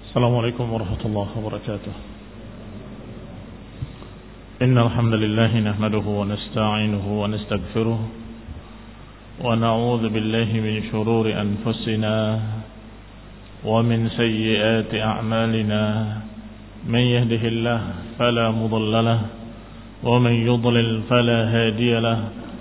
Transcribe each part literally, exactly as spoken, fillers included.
السلام عليكم ورحمة الله وبركاته. إن الحمد لله نحمده ونستعينه ونستغفره ونعوذ بالله من شرور أنفسنا ومن سيئات أعمالنا. من يهده الله فلا مضل له ومن يضلل فلا هادي له.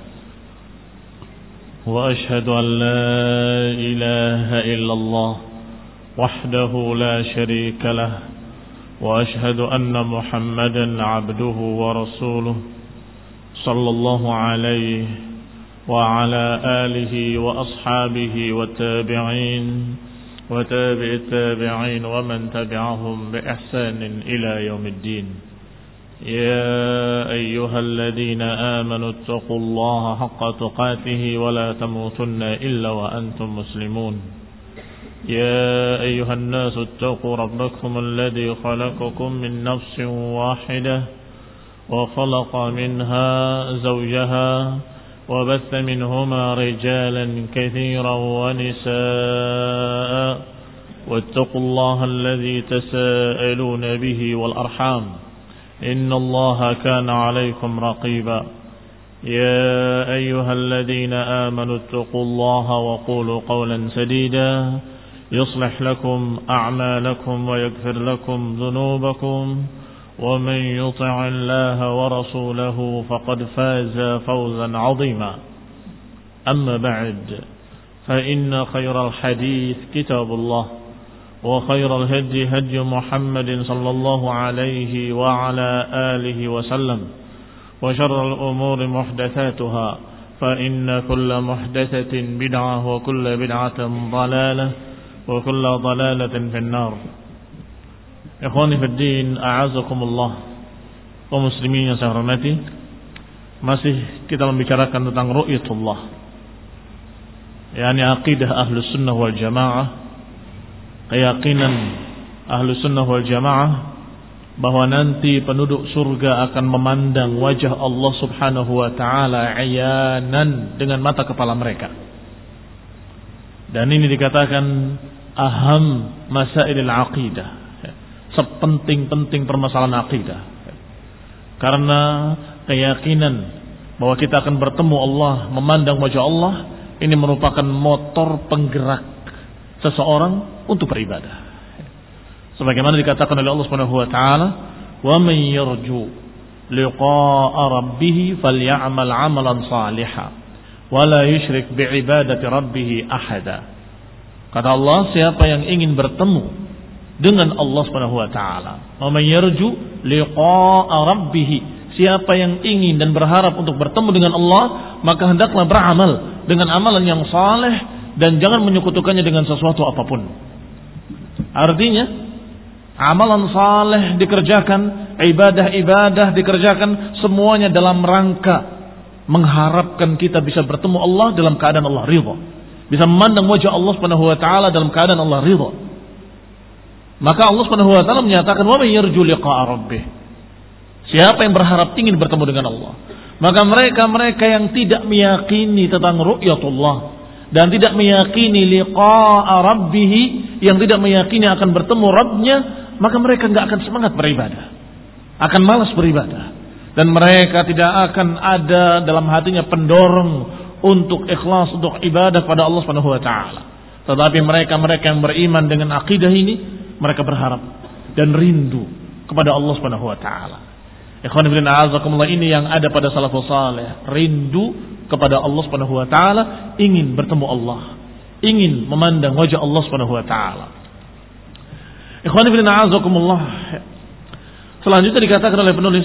وأشهد أن لا إله إلا الله وحده لا شريك له وأشهد أن محمدا عبده ورسوله صلى الله عليه وعلى آله وأصحابه والتابعين وتابع التابعين ومن تبعهم بإحسان إلى يوم الدين. يا أيها الذين آمنوا اتقوا الله حق تقاته ولا تموتن إلا وأنتم مسلمون. يا أيها الناس اتقوا ربكم الذي خلقكم من نفس واحدة وخلق منها زوجها وبث منهما رجالا كثيرا ونساء واتقوا الله الذي تساءلون به والأرحام إن الله كان عليكم رقيبا. يا أيها الذين آمنوا اتقوا الله وقولوا قولا سديدا يصلح لكم أعمالكم ويغفر لكم ذنوبكم ومن يطع الله ورسوله فقد فاز فوزا عظيما. أما بعد فإن خير الحديث كتاب الله وخير الهدي هدي محمد صلى الله عليه وعلى آله وسلم وشر الأمور محدثاتها فإن كل محدثة بدعة وكل بدعة ضلالة وكل ضلالة في النار. Ikhwani fi din, a'azakumullah, kaum muslimin yang saya hormati, masih kita membicarakan tentang ru'yatullah, yakni aqidah ahlus sunnah wal jamaah, keyakinan ahlus sunnah wal jamaah bahwa nanti penduduk surga akan memandang wajah Allah subhanahu wa ta'ala ayanan dengan mata kepala mereka. Dan ini dikatakan aham masailil aqidah, sepenting-penting permasalahan akidah. Karena keyakinan bahwa kita akan bertemu Allah, memandang wajah Allah, ini merupakan motor penggerak seseorang untuk beribadah. Sebagaimana dikatakan oleh Allah Subhanahu wa taala, "Wa man yarju liqa'a rabbih falyamal 'amalan shalihan wa la yusyrik bi'ibadati rabbih ahada." Kata Allah, siapa yang ingin bertemu dengan Allah Subhanahu wa taala, "Wa man yarju liqa'a rabbih", siapa yang ingin dan berharap untuk bertemu dengan Allah, maka hendaklah beramal dengan amalan yang saleh dan jangan menyekutukannya dengan sesuatu apapun. Artinya, amalan saleh dikerjakan, ibadah-ibadah dikerjakan, semuanya dalam rangka mengharapkan kita bisa bertemu Allah dalam keadaan Allah ridha, bisa memandang wajah Allah Subhanahu wa taala dalam keadaan Allah ridha. Maka Allah Subhanahu wa taala menyatakan, "Wa may yarju liqa'a rabbih", siapa yang berharap ingin bertemu dengan Allah. Maka mereka-mereka yang tidak meyakini tentang ru'yatullah dan tidak meyakini liqa'a rabbih, yang tidak meyakini akan bertemu Rabbnya, maka mereka enggak akan semangat beribadah, akan malas beribadah, dan mereka tidak akan ada dalam hatinya pendorong untuk ikhlas untuk ibadah pada Allah Subhanahu wa taala. Tetapi mereka-mereka yang beriman dengan akidah ini, mereka berharap dan rindu kepada Allah Subhanahu wa taala. Ikhwan fillah, a'azakumullah, ini yang ada pada salafus saleh, rindu kepada Allah Subhanahu wa taala, ingin bertemu Allah, ingin memandang wajah Allah Subhanahu wa taala. Ikhwan fillah, a'azakumullah, selanjutnya dikatakan oleh penulis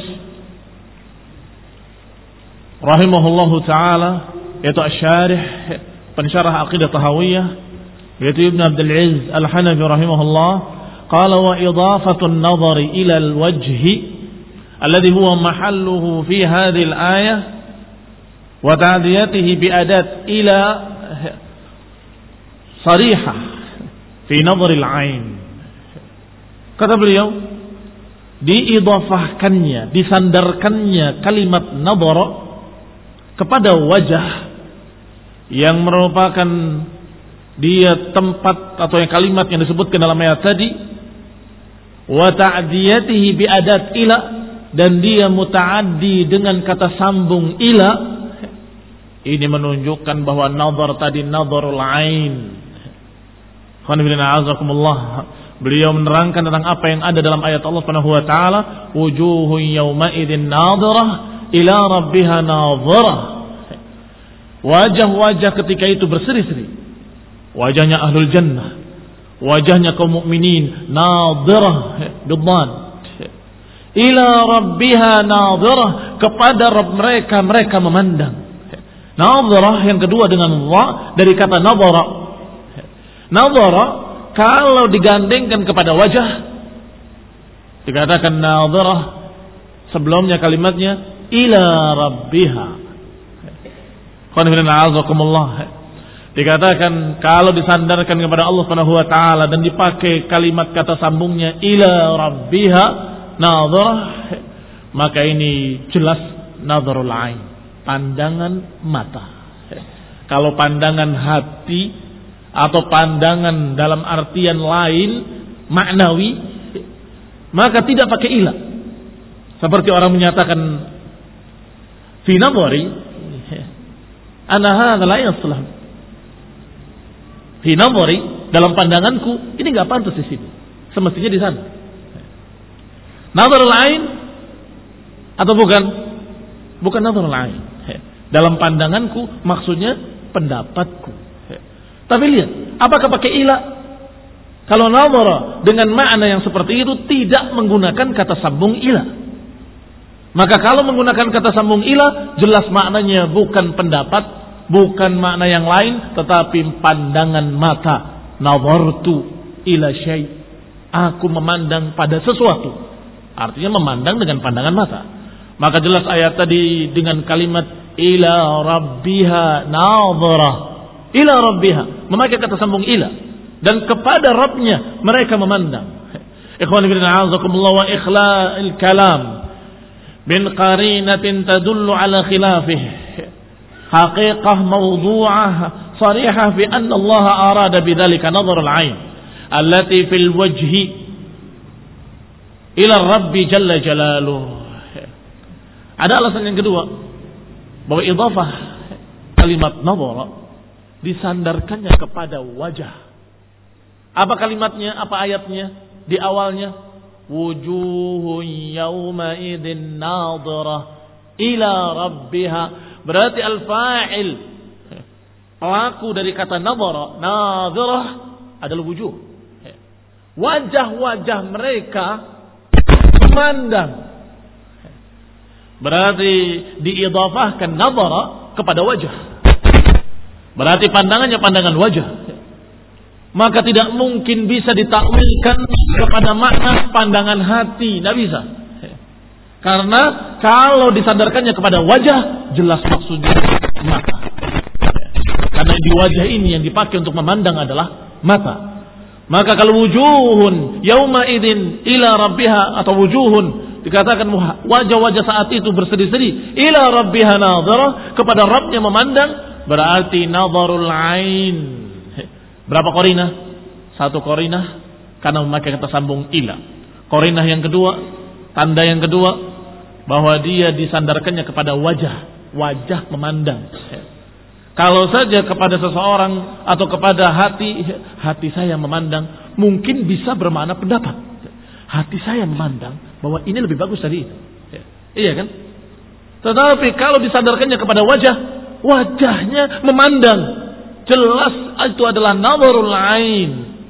rahimahullahu taala, yaitu asy-syarih, pensyarah aqidah tahawiyah, yaitu Ibn Abdul Aziz Al-Hanafi rahimahullah, qala wa idafatu an-nazar ila al-wajh alladhi huwa mahalluhu fi hadhihi al-ayah wa ta'diyatihi bi adat ila sarihah fi nazar al-ain. Kata beliau, diidafahkannya, disandarkannya kalimat nadhara kepada wajah yang merupakan dia tempat atau yang kalimat yang disebutkan dalam ayat tadi wa ta'diyatihi bi adat ila, dan dia mutaaddi dengan kata sambung ila. Ini menunjukkan bahwa nazar tadi nazarul ain. Beliau menerangkan tentang apa yang ada dalam ayat Allah Subhanahu wa taala, wujuhun yawma idzin nadhirah ila rabbiha nadhirah. Wajah-wajah ketika itu berseri-seri. Wajahnya ahlul jannah, wajahnya kaum mukminin nadhirah bidhan. Ila rabbiha nadhirah, kepada Rabb mereka mereka memandang. Nadhirah yang kedua dengan Allah dari kata nadhara. Nadhara kalau digandengkan kepada wajah dikatakan nadhirah, sebelumnya kalimatnya ila rabbiha. Dikatakan kalau disandarkan kepada Allah Subhanahu wa taala dan dipakai kalimat kata sambungnya ila rabbiha nadhirah, maka ini jelas nadharul ain, pandangan mata. Kalau pandangan hati atau pandangan dalam artian lain maknawi, maka tidak pakai ila. Seperti orang menyatakan fi nadhari ana hadza la yaslah. Fi nadhari, dalam pandanganku ini enggak pantas di sini. Semestinya di sana. Nadharul ain atau bukan? Bukan nadharul ain. Dalam pandanganku maksudnya pendapatku. Tapi lihat, apakah pakai ila? Kalau nadhara dengan makna yang seperti itu tidak menggunakan kata sambung ila. Maka kalau menggunakan kata sambung ila, jelas maknanya bukan pendapat, bukan makna yang lain, tetapi pandangan mata. Nadhartu ila syai', aku memandang pada sesuatu. Artinya memandang dengan pandangan mata. Maka jelas ayat tadi dengan kalimat ila rabbiha nadharah. Ila rabbiha, memakai kata sambung ila, dan kepada Rabbnya mereka memandang. Ikhwan fillah, a'azakumullah, wa ikhla'il kalam bin qarinatin tadullu ala khilafih haqiqah mawdu'ah sarihah fi anna Allah arada bidzalika nadhar al-'ain allati fil wajhi ila Rabbi jalla jalaluh. Ada alasan yang kedua bahwa idhafah kalimat nadhara disandarkannya kepada wajah. Apa kalimatnya? Apa ayatnya? Di awalnya wujuhun yawma idzin nadhirah ila rabbiha. Berarti al-fa'il, pelaku dari kata nadhara, nadhirah adalah wujuh. Wajah-wajah mereka memandang. Berarti diidhafahkan nadhara kepada wajah. Berarti pandangannya pandangan wajah. Maka tidak mungkin bisa ditakwilkan kepada makna pandangan hati. Tidak bisa. Karena kalau disandarkannya kepada wajah, jelas maksudnya mata. Karena di wajah ini yang dipakai untuk memandang adalah mata. Maka kalau wujuhun yauma idzin ila rabbiha, atau wujuhun dikatakan wajah-wajah saat itu berseri-seri ila rabbiha nadhirah, kepada Rabbnya memandang, berarti nadharul ain. Berapa qarinah? Satu qarinah karena memakai kata sambung ila. Qarinah yang kedua, tanda yang kedua, bahwa dia disandarkannya kepada wajah, wajah memandang. Kalau saja kepada seseorang atau kepada hati, hati saya memandang, mungkin bisa bermakna pendapat. Hati saya memandang bahwa ini lebih bagus dari itu. Iya kan? Tetapi kalau disandarkannya kepada wajah, wajahnya memandang, jelas itu adalah nadharul ain.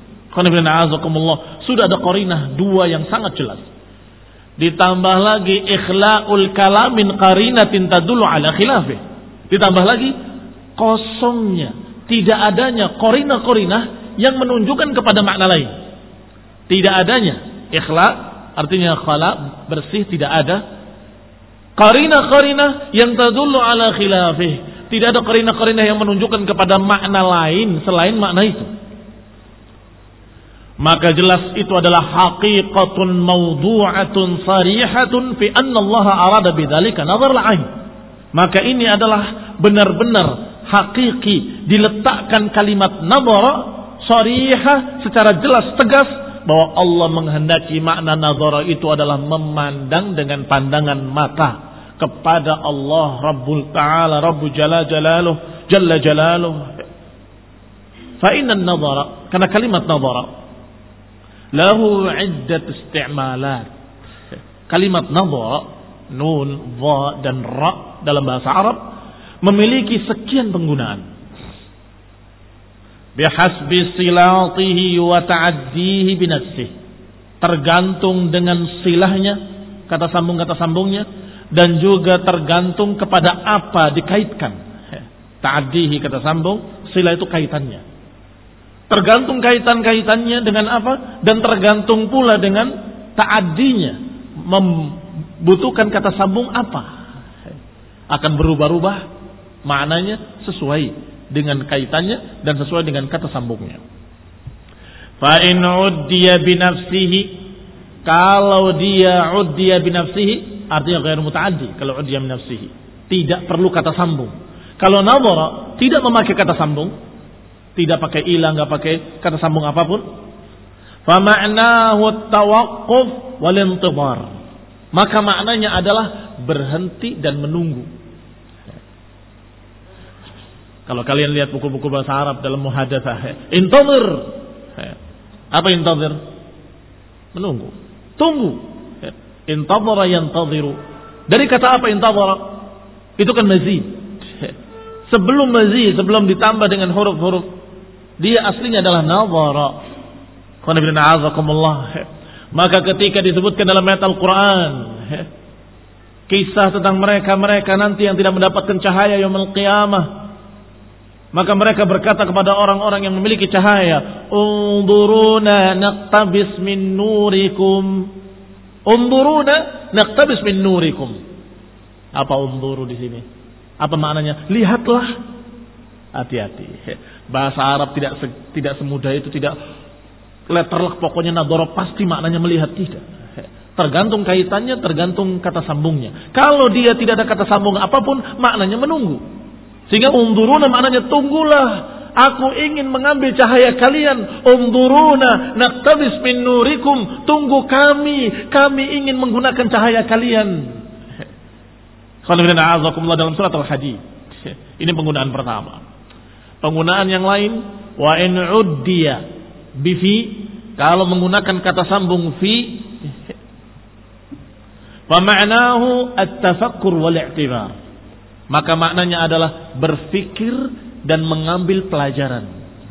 Sudah ada qarinah dua yang sangat jelas. Ditambah lagi ikhla'ul kalamin qarinatin tadullu ala khilafih. Ditambah lagi kosongnya, tidak adanya qarinah-qarinah yang menunjukkan kepada makna lain. Tidak adanya ikhla', artinya khala, bersih, tidak ada qarinah-qarinah yang tadullu ala khilafih. Tidak ada qarinah-qarinah yang menunjukkan kepada makna lain selain makna itu. Maka jelas itu adalah haqiqatun mawdu'atun sarihatun fi anna Allah arada bidzalika nadhar al-'ain. Maka ini adalah benar-benar hakiki, diletakkan kalimat nadhara sarihah secara jelas tegas bahwa Allah menghendaki makna nadhara itu adalah memandang dengan pandangan mata kepada Allah Rabbul Ta'ala, Rabbu Jalla Jalaluh, Jalla Jalaluh. Fa inna nadhara, karena kalimat nadhara lahu iddat isti'malat. Kalimat nadhara, nun, dha dan ra dalam bahasa Arab memiliki sekian penggunaan. Bihasbi silatihi wa ta'addihi binafsihi, tergantung dengan silahnya, kata sambung kata sambungnya, dan juga tergantung kepada apa dikaitkan. Ta'addihi kata sambung, silah itu kaitannya. Tergantung kaitan-kaitannya dengan apa, dan tergantung pula dengan ta'addinya, membutuhkan kata sambung apa. Akan berubah-ubah maknanya sesuai dengan kaitannya dan sesuai dengan kata sambungnya. Fa in uddiya bi nafsihi, kalau dia uddiya bi nafsihi artinya ghair mutaaddi. Kalau uddiya bi nafsihi tidak perlu kata sambung. Kalau nadhara tidak memakai kata sambung, tidak pakai ila, enggak pakai kata sambung apapun, fa ma'nahu tawaqquf wal intidhar, maka maknanya adalah berhenti dan menunggu. Kalau kalian lihat buku-buku bahasa Arab dalam muhadatsah, intadhir. Apa intadhir? Menunggu. Tunggu. Intadhara yantadhiru. Dari kata apa intadhara? Itu kan mazid. Sebelum mazid, sebelum ditambah dengan huruf-huruf, dia aslinya adalah nadhara. Qul inna a'udzukumullah. Maka ketika disebutkan dalam ayat Al-Qur'an, kisah tentang mereka-mereka nanti yang tidak mendapatkan cahaya yaumul qiyamah, maka mereka berkata kepada orang-orang yang memiliki cahaya, "Unduruna naqtabis min nurikum." Unduruna naqtabis min nurikum. Apa unduru di sini? Apa maknanya? Lihatlah. Hati-hati. Bahasa Arab tidak tidak semudah itu, tidak letterlock pokoknya nadhara pasti maknanya melihat, tidak. Tergantung kaitannya, tergantung kata sambungnya. Kalau dia tidak ada kata sambung apapun, maknanya menunggu. Sehingga unduruna maknanya tunggulah, aku ingin mengambil cahaya kalian. Unduruna naqtabis min nurikum, tunggu kami, kami ingin menggunakan cahaya kalian. Dalam surat Al-Hadid. Ini penggunaan pertama. Penggunaan yang lain, wa in uddiya bi fi, kalau menggunakan kata sambung fi, fa ma'nahu at-tafakkur wal i'tibar, maka maknanya adalah berfikir dan mengambil pelajaran.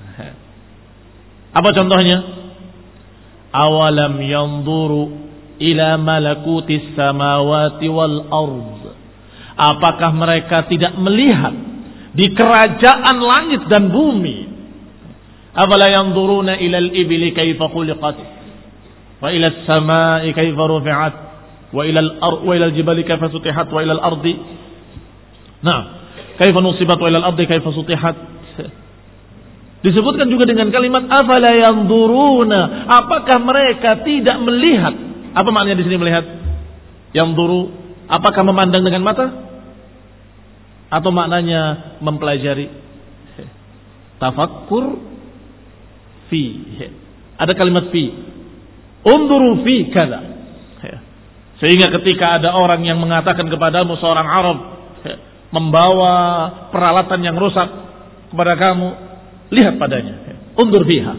Apa contohnya? Awalam yanzuru ila malakutis samawati wal ard. Apakah mereka tidak melihat di kerajaan langit dan bumi? Afala yanzuruna ila al-ibli kaifa khuliqat wa ila as-samai kaifa rufi'at wa ila al-ard wa ila al-jibali kaifa sutihat wa ila al-ardi. Nah, kaifa nusibat wa ilal ardi kaifa sutihat. Disebutkan juga dengan kalimat afala yanzuruna, apakah mereka tidak melihat? Apa maknanya di sini melihat? Yanzuru, apakah memandang dengan mata? Atau maknanya mempelajari? Tafakkur fi. Ada kalimat fi. Unduru fi kada. Sehingga ketika ada orang yang mengatakan kepadamu, seorang Arab membawa peralatan yang rusak kepada kamu, lihat padanya. Undur fiha.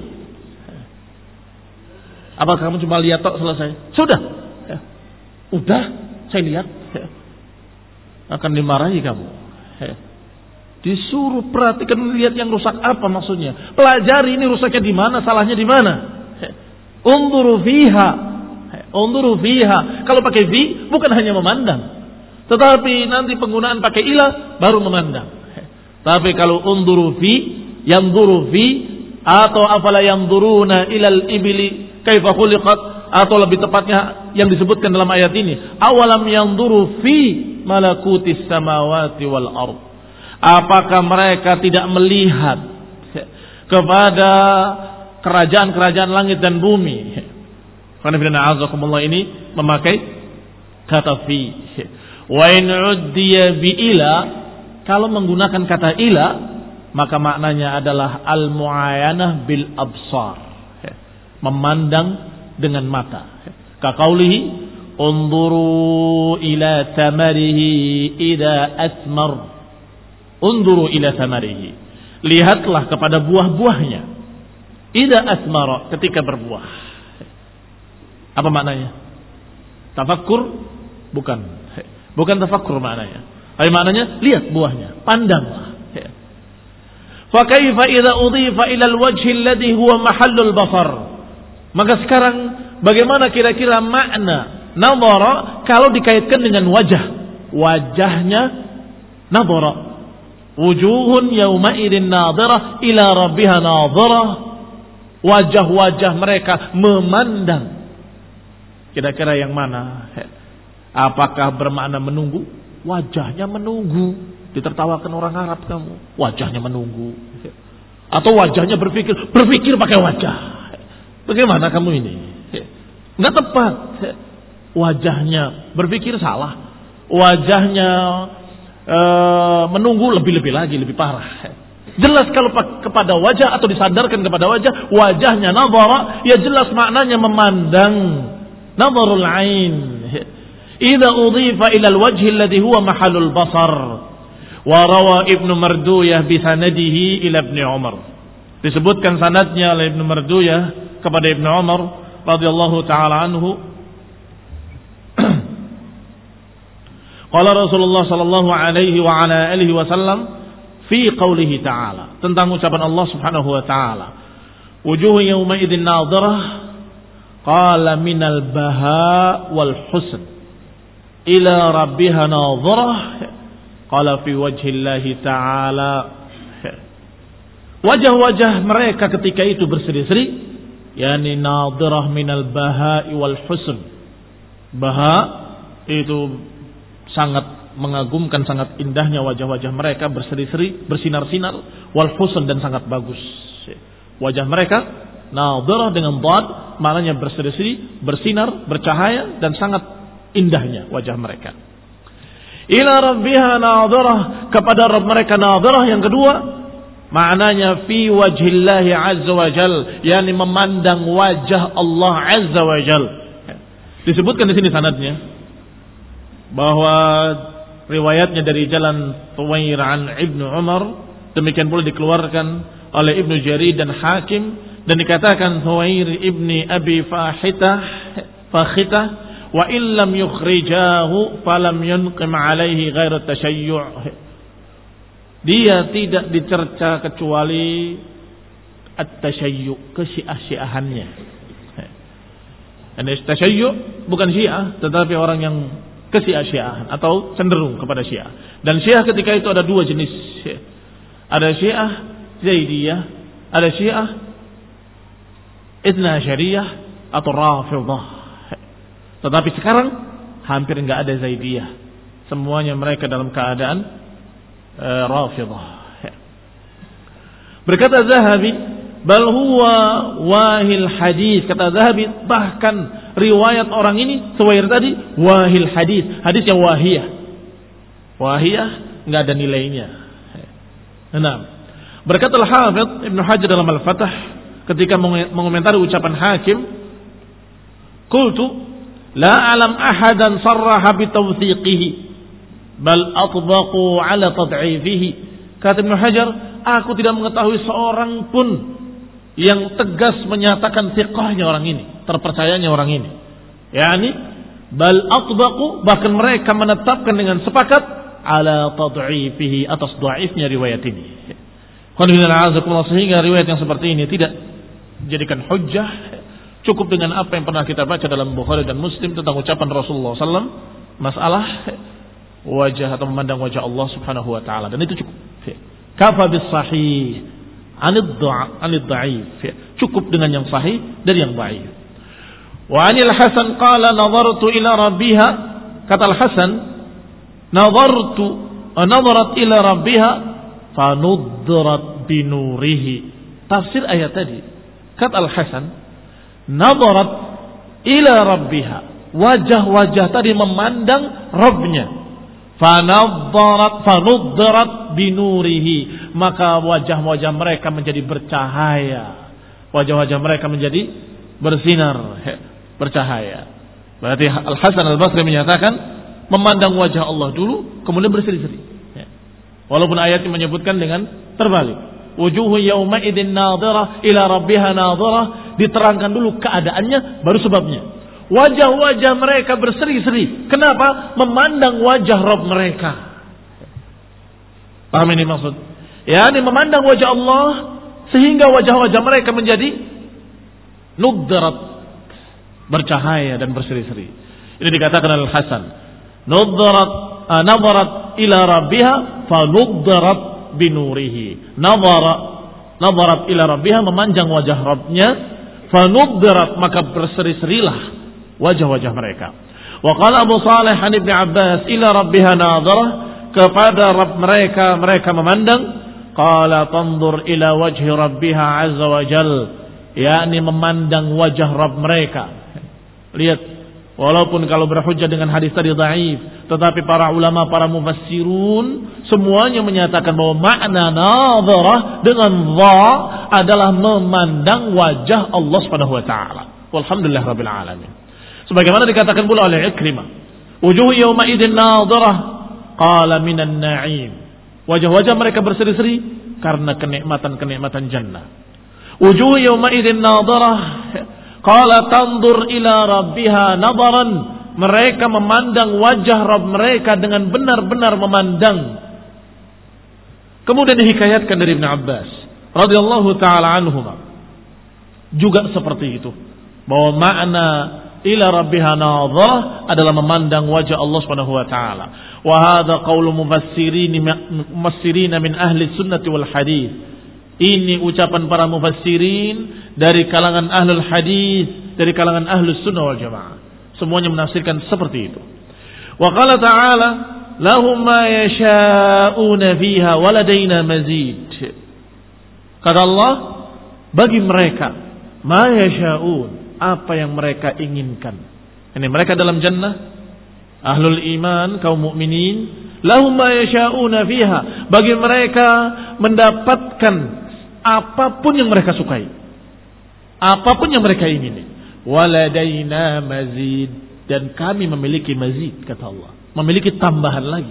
Apa kamu cuma lihat tok selesai? Sudah. Ya. Udah, saya lihat. Ya. Akan dimarahi kamu. Ya. Disuruh perhatikan, lihat yang rusak apa maksudnya. Pelajari ini rusaknya di mana, salahnya di mana. Ya. Undur fiha. Ya. Undur fiha. Kalau pakai fi bukan hanya memandang. Tetapi nanti penggunaan pakai ilah baru memandang. Tapi kalau unduru fi, yanzuru fi, atau afala yanzuruna ilal ibli kaifa khuliqat, atau lebih tepatnya yang disebutkan dalam ayat ini, awalam yanzuru fi malakutis samawati wal ard. Apakah mereka tidak melihat kepada kerajaan-kerajaan langit dan bumi? Karena firman Allah ini memakai kata fi. Wa in uddiya bi ila, kalau menggunakan kata ila, maka maknanya adalah al-mu'ayanah bil absar, memandang dengan mata. Kaqaulihi unzuru ila thamarihi idza asmar. Unzuru ila thamarihi. Lihatlah kepada buah-buahnya. Idza asmara, ketika berbuah. Apa maknanya? Tafakkur? Bukan. Bukan tafakkur maknanya. Tapi maknanya lihat buahnya, pandanglah. Fa kaifa idza udhifa ila al-wajhi alladhi huwa mahallul basar? Maka sekarang bagaimana kira-kira makna nadhara kalau dikaitkan dengan wajah? Wajahnya nadhara. Wujuhun yawma idin nadhirah ila rabbiha nadhirah. Wajah-wajah mereka memandang. Kira-kira yang mana? Apakah bermakna menunggu? Wajahnya menunggu. Ditertawakan orang Arab kamu. Wajahnya menunggu. Atau wajahnya berpikir. Berpikir pakai wajah. Bagaimana kamu ini? Enggak tepat. Wajahnya berpikir salah. Wajahnya e, menunggu lebih-lebih lagi. Lebih parah. Jelas kalau kepada wajah atau disandarkan kepada wajah. Wajahnya nadhara. Ya jelas maknanya memandang. Nadharul ain. Idza udhifa ila al-wajhi alladhi huwa mahallul basar. Wa rawa Ibnu Marduyah bi sanadihi ila Ibnu Umar. Disebutkan sanadnya oleh Ibnu Marduyah kepada Ibnu Umar radhiyallahu taala anhu. Qala Rasulullah sallallahu alaihi wa ala alihi wasallam fi qoulihi ta'ala, tentang ucapan Allah Subhanahu wa taala. Wujuhun yawma idzin nadhirah qala minal baha wal husn ila rabbiha nadhirah qala fi wajhillahi ta'ala. Wajah-wajah mereka ketika itu berseri-seri, yakni nadhirah minal baha'i wal husn. Baha itu sangat mengagumkan, sangat indahnya wajah-wajah mereka, berseri-seri, bersinar-sinar, wal husn, dan sangat bagus. Wajah mereka nadhirah dengan dhad, maknanya berseri-seri, bersinar, bercahaya, dan sangat indahnya wajah mereka. Ila rabbiha nadhirah, kepada Rabb mereka nadhirah. Yang kedua maknanya fi wajhillahi azza wa jal, yakni memandang wajah Allah azza wa jal. Disebutkan di sini sanadnya bahwa riwayatnya dari jalan Tuwair an Ibnu Umar, demikian pula dikeluarkan oleh Ibnu Jarir dan Hakim, dan dikatakan Tuwair ibni Abi Fahitah Fakhitah wa illam yukhrijahu falam yunqim alaihi ghairu tashayyu'. Dia tidak dicerca kecuali at-tashayyu', kesyiah-syiahannya. Dan tashayyu' bukan syiah, tetapi orang yang kesyiah-syiahan atau cenderung kepada syiah. Dan syiah ketika itu ada dua jenis. Ada syiah Zaidiyah, ada syiah Ithna Asyariyah atau Rafidhah. Tetapi sekarang hampir enggak ada Zaidiyah. Semuanya mereka dalam keadaan e, Rafidhah. Berkata Zahabi, bal huwa wahil hadis. Kata Zahabi, bahkan riwayat orang ini sewair tadi wahil hadis, hadis yang wahiyah. Wahiyah enggak ada nilainya. Nah, berkata Al-Hafidz Ibnu Hajar dalam Al-Fath ketika mengomentari ucapan Hakim, qultu la alam ahadan sarraha bitawthiqihi bal atbaqu ala tad'ifihi. Kata Ibnu Hajar, aku tidak mengetahui seorang pun yang tegas menyatakan thiqahnya orang ini, terpercayanya orang ini. Yani bal atbaqu, bahkan mereka menetapkan dengan sepakat ala tad'ifihi, atas dhaifnya riwayat ini. Sehingga riwayat yang seperti ini tidak dijadikan hujjah. Cukup dengan apa yang pernah kita baca dalam Bukhari dan Muslim tentang ucapan Rasulullah sallallahu alaihi wasallam masalah wajah atau memandang wajah Allah Subhanahu wa taala, dan itu cukup. Kafa bis sahih anid dha'if. Cukup dengan yang sahih dari yang dhaif. Wa anil Hasan qala nadartu ila rabbiha, kata Al Hasan, nadartu nadarat ila rabbiha fanudrat binurihi. Tafsir ayat tadi, kata Al Hasan, nadarat ila rabbiha, wajah-wajah tadi memandang Rabbnya. Fanadharat fanudharat binurihi, maka wajah-wajah mereka menjadi bercahaya, wajah-wajah mereka menjadi bersinar, bercahaya. Berarti Al-Hasan Al-Basri menyatakan memandang wajah Allah dulu, kemudian berseri-seri. Walaupun ayatnya menyebutkan dengan terbalik. Wujuhu yawma idzin nadhirah ila rabbiha nadhirah, diterangkan dulu keadaannya baru sebabnya. Wajah-wajah mereka berseri-seri. Kenapa? Memandang wajah Rabb mereka. Paham ini maksud? Ya, ini memandang wajah Allah sehingga wajah-wajah mereka menjadi nudrat, bercahaya dan berseri-seri. Ini dikatakan Al-Hasan. Nudrat, uh, nadharat ila rabbiha fa nudrat binurihi. Nadharat, nadharat ila rabbiha, memanjang wajah Rabbnya, fa nudrat, maka berseri-serilah wajah-wajah mereka. Wa qala Abu Salih an Ibnu Abbas ila rabbiha nadharah, kepada Rabb mereka mereka memandang. Qala tanzur ila wajhi rabbiha azza wa jal, yakni memandang wajah Rabb mereka. Lihat, walaupun kalau berhujjah dengan hadis tadi dhaif, tetapi para ulama, para mufassirun semuanya menyatakan bahwa makna nadharah dengan dha adalah memandang wajah Allah Subhanahu wa taala. Walhamdulillah rabbil alamin. Sebagaimana dikatakan pula oleh Ikrimah, wujuh yawma idzin nadharah qala minan na'im. Wajah-wajah mereka berseri-seri karena kenikmatan-kenikmatan jannah. Wujuh yawma idzin nadharah qala tanzur ila rabbiha nadharan. Mereka memandang wajah Rabb mereka dengan benar-benar memandang. Kemudian dihikayatkan dari Ibnu Abbas radhiyallahu taala anhuma juga seperti itu, bahwa makna ila rabbiha nadharah adalah memandang wajah Allah Subhanahu wa taala. Wa hadha qaulu mufassirin mufassirin min ahli sunnati wal hadis. Ini ucapan para mufassirin dari kalangan ahlul hadis, dari kalangan ahlus sunnah wal jamaah. Semuanya menafsirkan seperti itu. Wa qala ta'ala lahum ma yasha'una fiha wa ladaina mazid. Kata Allah, bagi mereka ma yasha'un, apa yang mereka inginkan. Ini mereka dalam jannah, ahlul iman, kaum mukminin, lahum ma yasha'una fiha, bagi mereka mendapatkan apapun yang mereka sukai, apapun yang mereka ingini. Waladaina mazid, dan kami memiliki mazid, kata Allah, memiliki tambahan lagi.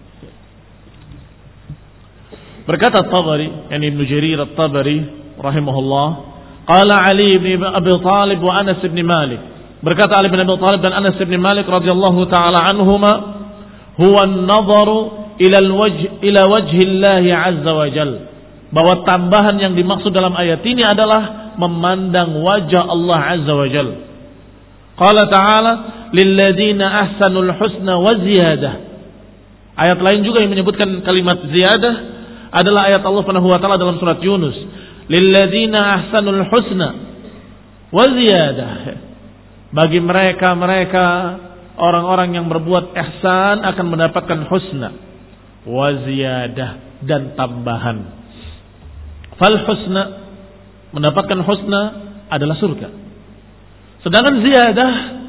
Berkata At-Tabari, yani Ibnu Jarir At-Tabari rahimahullah, qala Ali bin Abi Thalib wa Anas bin Malik, berkata Ali bin Abi Thalib dan Anas bin Malik radhiyallahu taala anhuma, huwa an-nadharu ila al-wajh ila wajhi Allah azza wa jalla, bahwa tambahan yang dimaksud dalam ayat ini adalah memandang wajah Allah azza wa jalla. Qala ta'ala lilladzina ahsanul husna wa ziyadah. Ayat lain juga yang menyebutkan kalimat ziyadah adalah ayat Allah Subhanahu wa taala dalam surat Yunus, lilladzina ahsanul husna wa ziyadah. Bagi mereka-mereka orang-orang yang berbuat ihsan akan mendapatkan husna wa ziyadah, dan tambahan. Fal husna, mendapatkan husna adalah surga. Sedangkan ziyadah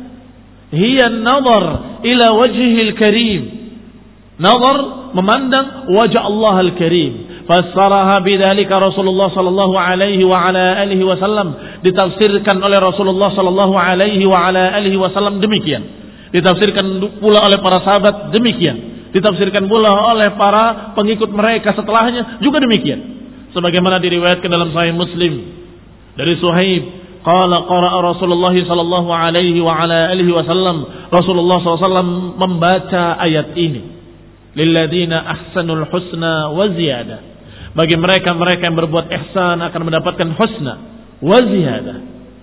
hiya an-nazar ila wajhihil karim. Nazar, memandang wajah Allah al-karim. Fassaraha bidzalika Rasulullah sallallahu alaihi wa ala alihi wasallam, ditafsirkan oleh Rasulullah sallallahu alaihi wa ala alihi wasallam demikian. Ditafsirkan pula oleh para sahabat demikian. Ditafsirkan pula oleh para pengikut mereka setelahnya juga demikian. Sebagaimana diriwayatkan dalam Sahih Muslim dari Suhaib, qala qara'a Rasulullah sallallahu alaihi wa ala alihi wasallam, Rasulullah sallallahu alaihi wasallam membaca ayat ini, lilladzina ahsanul husna wa ziyadah, bagi mereka-mereka yang berbuat ihsan akan mendapatkan husna wa ziyadah.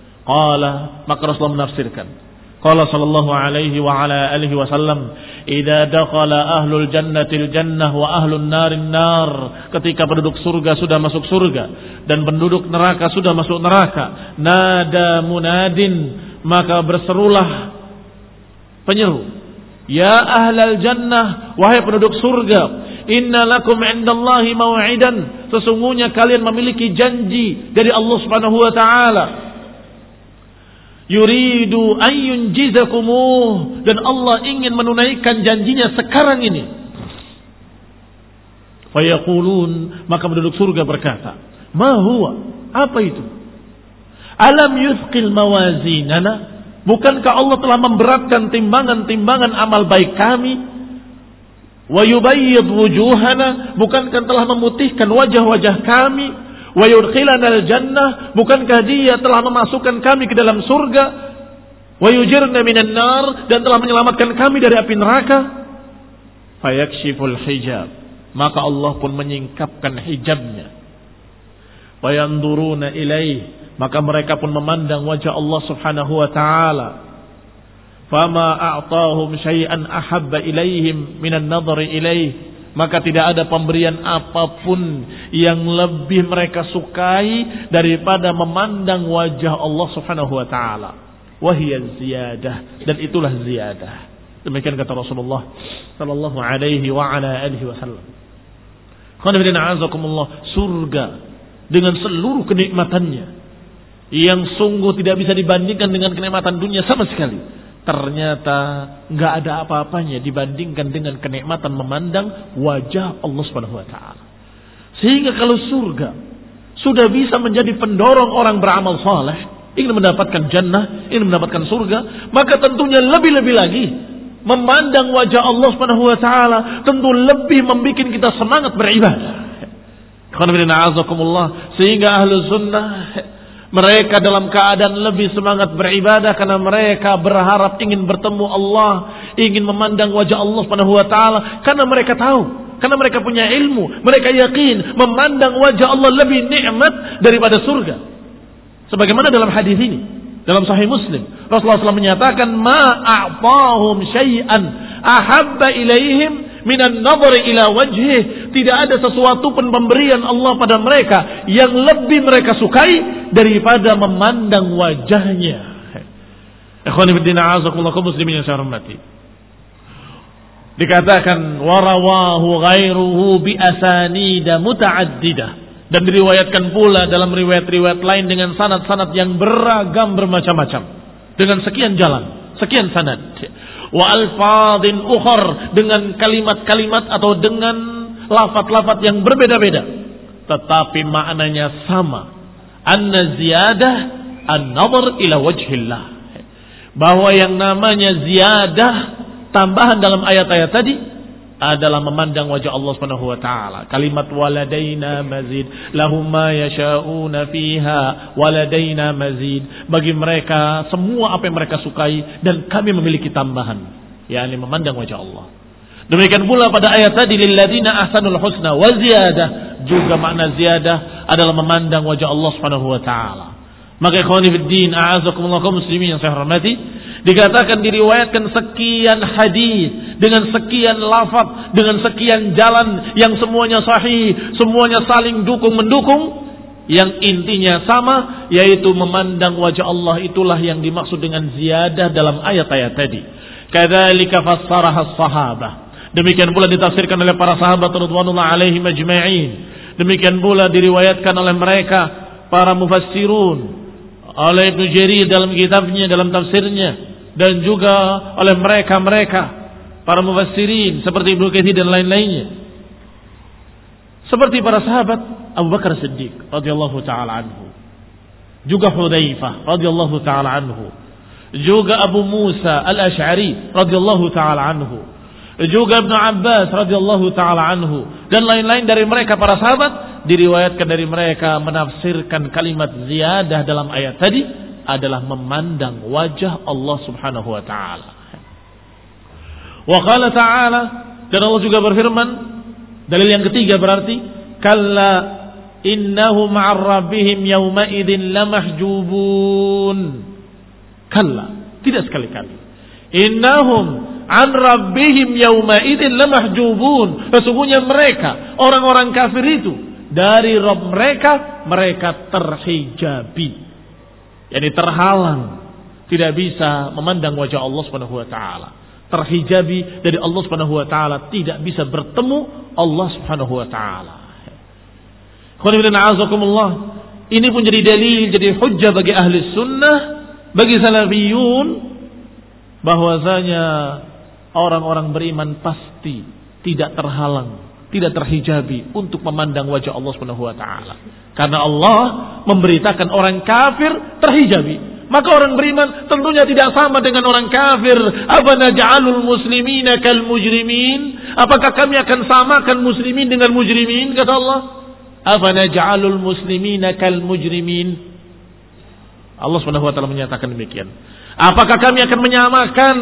Qala, maka Rasulullah menafsirkan, qala sallallahu alaihi wa ala alihi wasallam, idza dakhala ahlul jannatil jannah wa ahlun narin nar, ketika penduduk surga sudah masuk surga dan penduduk neraka sudah masuk neraka, nada munadin, maka berserulah penyeru, ya ahlal jannah, wahai penduduk surga, inna lakum indallahi mau'idan, sesungguhnya kalian memiliki janji dari Allah Subhanahu wa taala, yuridu an yunjizakumuh, dan Allah ingin menunaikan janjinya sekarang ini. Fayaqulun, maka penduduk surga berkata, ma huwa, apa itu? Alam yuthqil mawazinana, bukankah Allah telah memberatkan timbangan-timbangan amal baik kami? Wa yubayyid wujuhana, bukankah telah memutihkan wajah-wajah kami? Wa yudkhilana al-jannah, bukankah Dia telah memasukkan kami ke dalam surga? Wa yujirna minan nar, dan telah menyelamatkan kami dari api neraka. Fayakshiful hijab, maka Allah pun menyingkapkan hijabnya. Wa yanduruna ilaih, maka mereka pun memandang wajah Allah Subhanahu wa taala. Fama a'tahum syai'an ahabba ilaihim minan nadhari ilaih, maka tidak ada pemberian apapun yang lebih mereka sukai daripada memandang wajah Allah Subhanahu wa taala. Wahiyaz ziyadah, dan itulah ziyadah. Demikian kata Rasulullah sallallahu alaihi wa ala alihi wasallam. Surga dengan seluruh kenikmatannya yang sungguh tidak bisa dibandingkan dengan kenikmatan dunia sama sekali, ternyata nggak ada apa-apanya dibandingkan dengan kenikmatan memandang wajah Allah Subhanahu wa taala. Sehingga kalau surga sudah bisa menjadi pendorong orang beramal saleh, ingin mendapatkan jannah, ingin mendapatkan surga, maka tentunya lebih-lebih lagi memandang wajah Allah Subhanahu wa taala tentu lebih membuat kita semangat beribadah. Sehingga ahlu sunnah mereka dalam keadaan lebih semangat beribadah karena mereka berharap ingin bertemu Allah, ingin memandang wajah Allah Subhanahu wa taala, karena mereka tahu, karena mereka punya ilmu, mereka yakin memandang wajah Allah lebih nikmat daripada surga. Sebagaimana dalam hadis ini, dalam Sahih Muslim, Rasulullah shallallahu alaihi wasallam menyatakan, ma a'tahum syai'an ahabba ilaihim minan nadhari ila wajhih, tidak ada sesuatu pun pemberian Allah pada mereka yang lebih mereka sukai daripada memandang wajahnya. Ikhwani fiddin, a'azakumullah, kaum muslimin yang saya hormati. Dikatakan warawahu ghairuhu bi asanida mutaaddidah, dan diriwayatkan pula dalam riwayat-riwayat lain dengan sanad-sanad yang beragam bermacam-macam, dengan sekian jalan, sekian sanad. Wa alfadhin ukhar, dengan kalimat-kalimat atau dengan lafaz-lafaz yang berbeda-beda, tetapi maknanya sama. Anna ziyadah an-nadhar ila wajhillah, bahwa yang namanya ziyadah, tambahan dalam ayat-ayat tadi, adalah memandang wajah Allah Subhanahu wa taala. Kalimat waladaina mazid, lahum ma yasha'una fiha waladaina mazid, bagi mereka semua apa yang mereka sukai dan kami memiliki tambahan, yakni memandang wajah Allah. Demikian pula pada ayat tadi, lilladzina ahsanul husna wa ziyadah, juga makna ziyadah adalah memandang wajah Allah Subhanahu wa taala. Maka ikhwani fiddin, a'azakumullah, kaum muslimin yang saya hormati, dikatakan diriwayatkan sekian hadis dengan sekian lafaz, dengan sekian jalan yang semuanya sahih, semuanya saling dukung mendukung, yang intinya sama, yaitu memandang wajah Allah. Itulah yang dimaksud dengan ziyadah dalam ayat-ayat tadi. Kadzalika fassaraha as-sahabah, demikian pula ditafsirkan oleh para sahabat radhiyallahu alaihim ajma'in. Demikian pula diriwayatkan oleh mereka para mufassirun, oleh Ibnu Jarir dalam kitabnya, dalam tafsirnya, dan juga oleh mereka-mereka para mufassirin seperti Ibnu Katsir dan lain-lainnya, seperti para sahabat Abu Bakar Siddiq radhiyallahu taala anhu, juga Hudzaifah radhiyallahu taala anhu, juga Abu Musa Al-Asy'ari radhiyallahu taala anhu, juga Ibnu Abbas radhiyallahu taala anhu, dan lain-lain dari mereka para sahabat. Diriwayatkan dari mereka menafsirkan kalimat ziyadah dalam ayat tadi adalah memandang wajah Allah Subhanahu wa taala. Wa qala ta'ala, dan Allah juga berfirman, dalil yang ketiga berarti, kalla innahum 'an rabbihim yawma idzin lamahjubun. Kalla, tidak sekali-kali. Innahum 'an rabbihim yawma idzin lamahjubun. Sesungguhnya mereka, orang-orang kafir itu, dari Rabb mereka, mereka terhijabi, yakni terhalang, tidak bisa memandang wajah Allah Subhanahu wa taala. Terhijabi dari Allah Subhanahu wa taala, tidak bisa bertemu Allah Subhanahu wa taala. Ini pun jadi dalil, jadi hujjah bagi ahli sunnah, bagi salafiyun, bahwasanya orang-orang beriman pasti tidak terhalang, tidak terhijabi untuk memandang wajah Allah Subhanahu wa taala. Karena Allah memberitakan orang kafir terhijabi. Maka orang beriman tentunya tidak sama dengan orang kafir. Afanaj'alul muslimina kal mujrimin? Apakah kami akan samakan muslimin dengan mujrimin? Kata Allah. Afanaj'alul muslimina kal mujrimin? Allah Subhanahu wa taala menyatakan demikian. Apakah kami akan menyamakan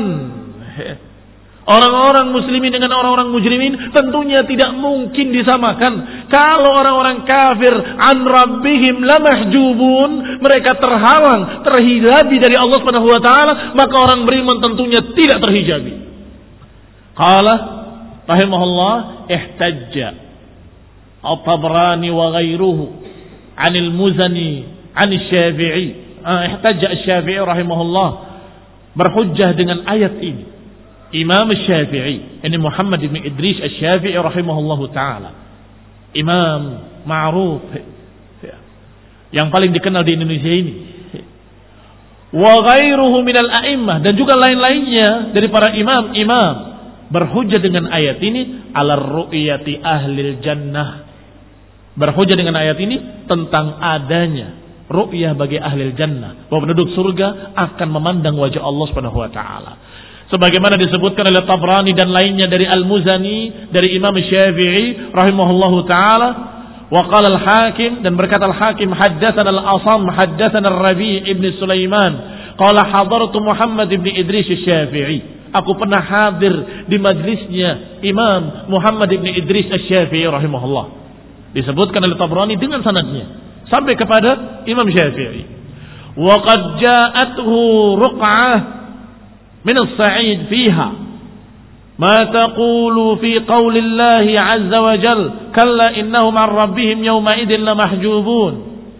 orang-orang muslimin dengan orang-orang mujrimin? Tentunya tidak mungkin disamakan. Kalau orang-orang kafir an rabbihim lamahjubun, mereka terhalang, terhijabi dari Allah Subhanahu wa taala, maka orang beriman tentunya tidak terhijabi. Qala rahimahullah ihtajja At-Tabrani wa ghairuhu 'anil Muzani 'anil Syafi'i. Ihtajja Asy-Syafi'i rahimahullah berhujjah dengan ayat ini. Imam Syafi'i, ini Muhammad bin Idris Asy-Syafi'i rahimahullahu taala, imam ma'ruf yang paling dikenal di Indonesia ini. Wa ghairuhu minal a'immah, dan juga lain-lainnya dari para imam-imam berhujjah dengan ayat ini ala ru'yati ahlil jannah. Berhujjah dengan ayat ini tentang adanya ru'yah bagi ahlil jannah, bahwa penduduk surga akan memandang wajah Allah Subhanahu wa taala. Sebagaimana disebutkan oleh Tabrani dan lainnya dari Al-Muzani dari Imam Syafi'i rahimahullahu taala, wa qala al-Hakim, dan berkata al-Hakim haddatsana al-Asam haddatsana ar-Rabi' ibn Sulaiman qala hadartu Muhammad ibn Idris Asy-Syafi'i. Aku pernah hadir di majlisnya Imam Muhammad ibn Idris Asy-Syafi'i rahimahullah. Disebutkan oleh Tabrani dengan sanadnya sampai kepada Imam Syafi'i. Wa qad ja'athu ruq'ah من الصعيد فيها ما تقول في قول الله عز وجل كلا إنهم عن ربهم يومئذ لمحجوبون.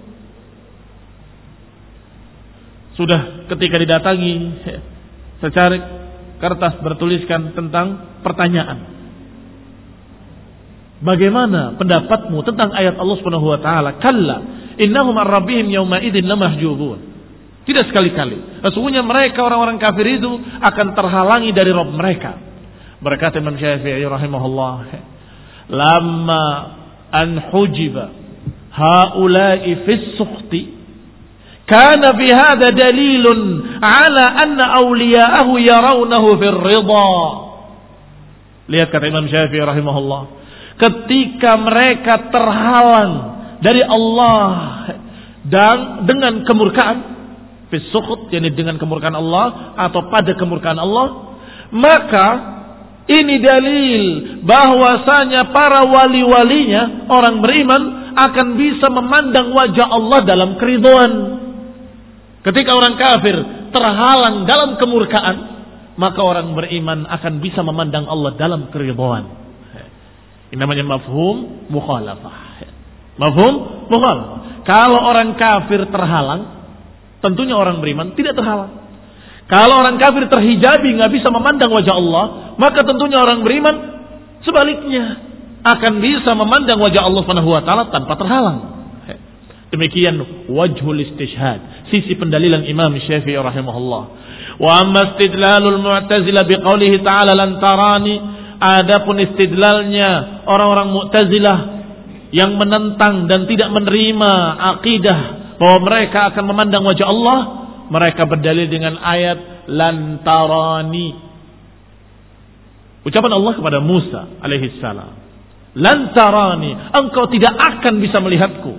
Sudah ketika didatangi secara kertas bertuliskan tentang pertanyaan, bagaimana pendapatmu tentang ayat Allah Subhanahu wa taala, kalla innahum an rabbihim yawma'idin lamahjubun. Tidak sekali-kali. Sesungguhnya mereka orang-orang kafir itu akan terhalangi dari Rabb mereka. Berkata Imam Syafi'i rahimahullah, lamma an hujiba haula'i fis sukhti kana fi hadha dalilun ala anna awliya'ahu yarawnahu fir ridha. Lihat kata Imam Syafi'i rahimahullah, ketika mereka terhalang dari Allah dan dengan kemurkaan, fisukhut, yakni dengan kemurkaan Allah atau pada kemurkaan Allah, maka ini dalil bahwasanya para wali-walinya orang beriman akan bisa memandang wajah Allah dalam keridhaan. Ketika orang kafir terhalang dalam kemurkaan, maka orang beriman akan bisa memandang Allah dalam keridhaan. Ini namanya mafhum mukhalafah. Mafhum mukhalafah. Kalau orang kafir terhalang, tentunya orang beriman tidak terhalang. Kalau orang kafir terhijabi, nggak bisa memandang wajah Allah, maka tentunya orang beriman sebaliknya akan bisa memandang wajah Allah Subhanahu wa taala tanpa terhalang. Demikian wajhul istishhad, sisi pendalilan Imam Syafi'i rahimahullah. Wa amma istidlalul mu'tazilah biqaulihi ta'ala lan tarani, adapun istidlalnya orang-orang Mu'tazilah yang menentang dan tidak menerima akidah bahwa mereka akan memandang wajah Allah, mereka berdalil dengan ayat lan tarani. Ucapan Allah kepada Musa alaihi salam, lan tarani, engkau tidak akan bisa melihatku.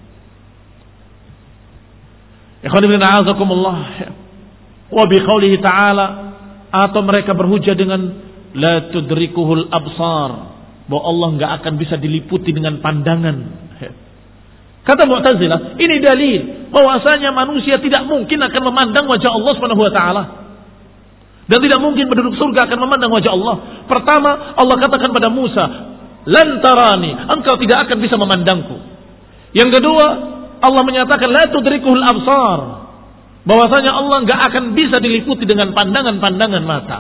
Ikhwan ibn a'azakumullah. Wa biqaulihi ta'ala, atau mereka berhujjah dengan la tudrikuhul absar, bahwa Allah enggak akan bisa diliputi dengan pandangan. Kata Mu'tazilah, ini dalil bahwasanya manusia tidak mungkin akan memandang wajah Allah Subhanahu wa taala. Dan tidak mungkin penduduk surga akan memandang wajah Allah. Pertama, Allah katakan pada Musa, "Lan tarani," engkau tidak akan bisa memandangku. Yang kedua, Allah menyatakan la tudrikuhul absar, bahwasanya Allah enggak akan bisa diliputi dengan pandangan-pandangan mata.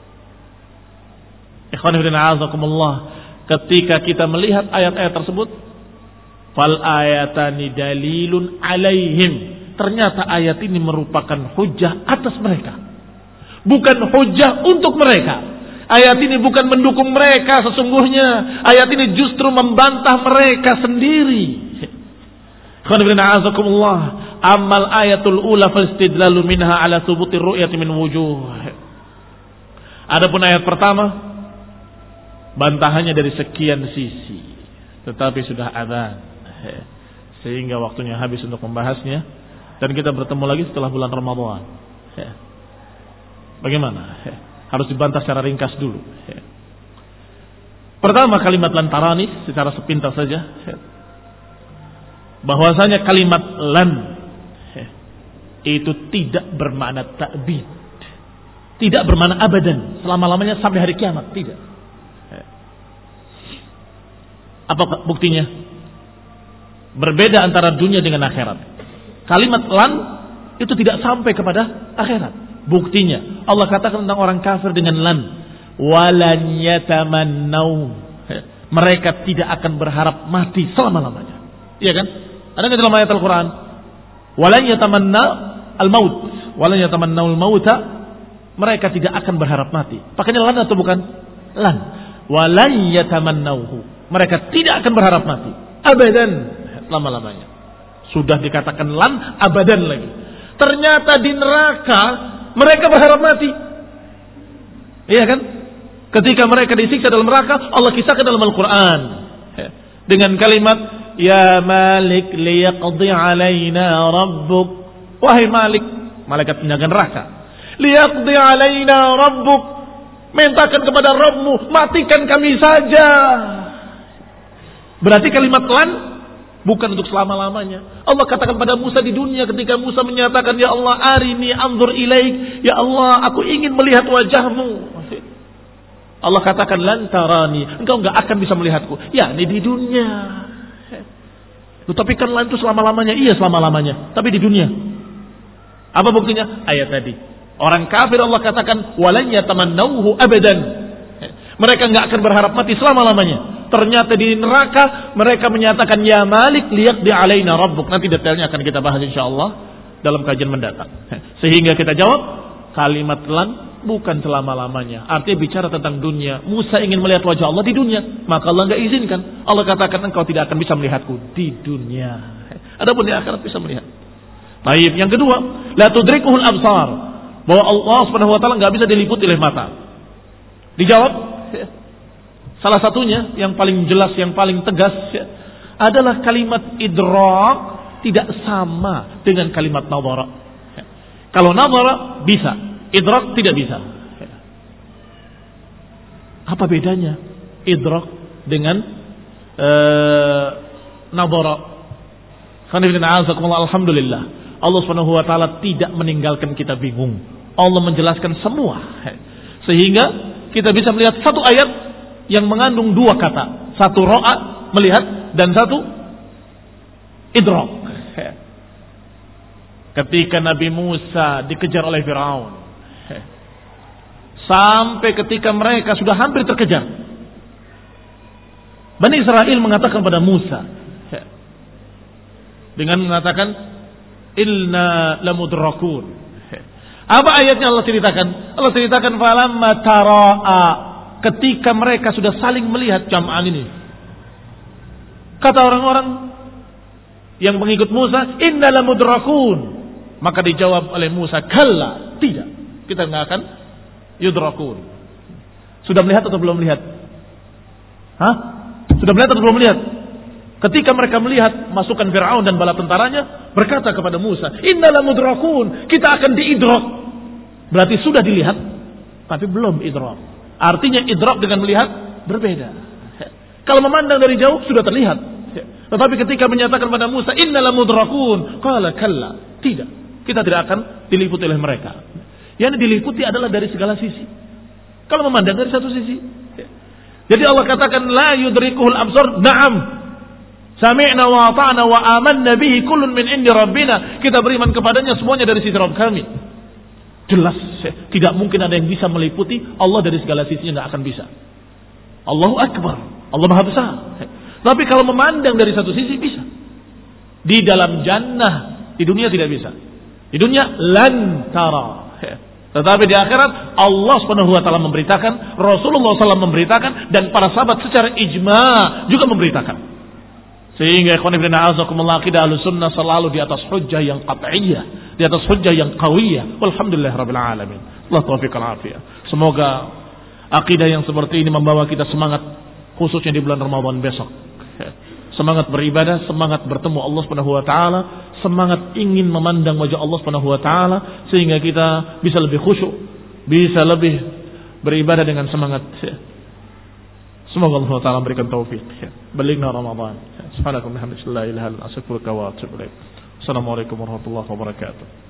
Ikhwan fillah azakumullah, ketika kita melihat ayat-ayat tersebut, fal ayatani dalilun alaihim, ternyata ayat ini merupakan hujjah atas mereka, bukan hujjah untuk mereka. Ayat ini bukan mendukung mereka sesungguhnya. Ayat ini justru membantah mereka sendiri. Amal ayatul ula fastidlalu minha ala thubutir ru'yati min wujuh. Adapun ayat pertama, bantahannya dari sekian sisi. Tetapi sudah adzan, sehingga waktunya habis untuk membahasnya. Dan kita bertemu lagi setelah bulan Ramadan. Bagaimana? Harus dibantah secara ringkas dulu. Pertama, kalimat lantarani secara sepintas saja, bahwasanya kalimat lan itu tidak bermakna ta'bid, tidak bermakna abadan, selama-lamanya sampai hari kiamat, tidak. Apa buktinya? Berbeda antara dunia dengan akhirat. Kalimat lan itu tidak sampai kepada akhirat. Buktinya Allah katakan tentang orang kafir dengan lan, walan yatamannau, mereka tidak akan berharap mati selama-lamanya. Iya kan? Ada nggak dalam ayat Al-Quran? Walan yatamanna al-maut, walan yatamannau al-mauta, mereka tidak akan berharap mati. Pakainya lan atau bukan? Lan. Walan yatamannauhu, mereka tidak akan berharap mati abadan, selama-lamanya. Sudah dikatakan lan, abadan lagi. Ternyata di neraka mereka berharap mati. Iya kan? Ketika mereka disiksa dalam neraka, Allah kisahkan dalam Al-Quran dengan kalimat ya Malik liyaqdi alaina rabbuk, wahai Malik, malaikat penjaga neraka, liyaqdi alaina rabbuk, mintakan kepada Rabbmu, matikan kami saja. Berarti kalimat lan bukan untuk selama-lamanya. Allah katakan pada Musa di dunia ketika Musa menyatakan, ya Allah arini anzur ilaik, ya Allah aku ingin melihat wajahmu. Allah katakan lan tarani, engkau enggak akan bisa melihatku. Ya, ini di dunia. Tapi kan lan itu selama-lamanya. Iya selama-lamanya, tapi di dunia. Apa buktinya? Ayat tadi. Orang kafir Allah katakan walan yatamannauhu abadan. Mereka enggak akan berharap mati selama-lamanya. Ternyata di neraka mereka menyatakan ya Malik liyaqdi alaina rabbuk. Nanti detailnya akan kita bahas insyaallah dalam kajian mendatang. Sehingga kita jawab kalimat lan bukan selama-lamanya. Artinya bicara tentang dunia. Musa ingin melihat wajah Allah di dunia, maka Allah enggak izinkan. Allah katakan engkau tidak akan bisa melihatku di dunia. Adapun di akhirat bisa melihat. Baik, yang kedua, la tudrikuhul absar, bahwa Allah Subhanahu wa taala enggak bisa diliputi oleh mata. Dijawab, salah satunya yang paling jelas, yang paling tegas adalah kalimat idrak tidak sama dengan kalimat nadhara. Kalau nadhara bisa, idrak tidak bisa. Apa bedanya idrak dengan uh, nadhara? Alhamdulillah, Allah Subhanahu wa taala tidak meninggalkan kita bingung. Allah menjelaskan semua sehingga kita bisa melihat satu ayat yang mengandung dua kata, satu ro'a melihat dan satu idrak. Ketika Nabi Musa dikejar oleh Firaun, sampai ketika mereka sudah hampir terkejar, Bani Israel mengatakan pada Musa dengan mengatakan inna lamudrakun. Apa ayatnya Allah ceritakan? Allah ceritakan falamma tara'a, ketika mereka sudah saling melihat jam'an ini. Kata orang-orang yang mengikut Musa, inna lamudrakun. Maka dijawab oleh Musa, kalla, tidak, kita enggak akan yudrakun. Sudah melihat atau belum melihat? Hah? Sudah melihat atau belum melihat? Ketika mereka melihat masukan Fir'aun dan bala tentaranya, berkata kepada Musa, inna lamudrakun, kita akan diidrak. Berarti sudah dilihat, tapi belum idrak. Artinya idrak dengan melihat berbeda. Kalau memandang dari jauh sudah terlihat. Tetapi ketika menyatakan pada Musa, inna lamudrakun, qala kalla, tidak, kita tidak akan diliputi oleh mereka. Yang diliputi adalah dari segala sisi. Kalau memandang dari satu sisi. Jadi Allah katakan la yudrikuhul absar, na'am. Sami'na wa ata'na wa amanna bihi kullun min indi rabbina. Kita beriman kepadanya semuanya dari sisi Rabb kami. Jelas, tidak mungkin ada yang bisa meliputi Allah dari segala sisinya, tidak akan bisa. Allahu Akbar, Allah Maha Besar. Tapi kalau memandang dari satu sisi bisa. Di dalam jannah, di dunia tidak bisa. Di dunia lan tara. Tetapi di akhirat Allah Subhanahu wa taala memberitakan, Rasulullah sallallahu alaihi wasallam memberitakan, dan para sahabat secara ijma' juga memberitakan. Sehingga ikhwan fillah a'azakumullah, akidah Ahlussunnah selalu di atas hujjah yang qat'iyyah, di atas hujjah yang qawiyah. Walhamdulillahirabbil alamin. Allah taufiq wal afiyah. Semoga akidah yang seperti ini membawa kita semangat, khususnya di bulan Ramadan besok. Semangat beribadah, semangat bertemu Allah Subhanahu wa taala, semangat ingin memandang wajah Allah Subhanahu wa taala, sehingga kita bisa lebih khusyuk, bisa lebih beribadah dengan semangat. Semoga Allah taala memberikan taufik. Balighna Ramadan. Subhanakallahumma wa bihamdika, la ilaha illa anta, astaghfiruka wa atubu ilaik. Assalamualaikum warahmatullahi wabarakatuh.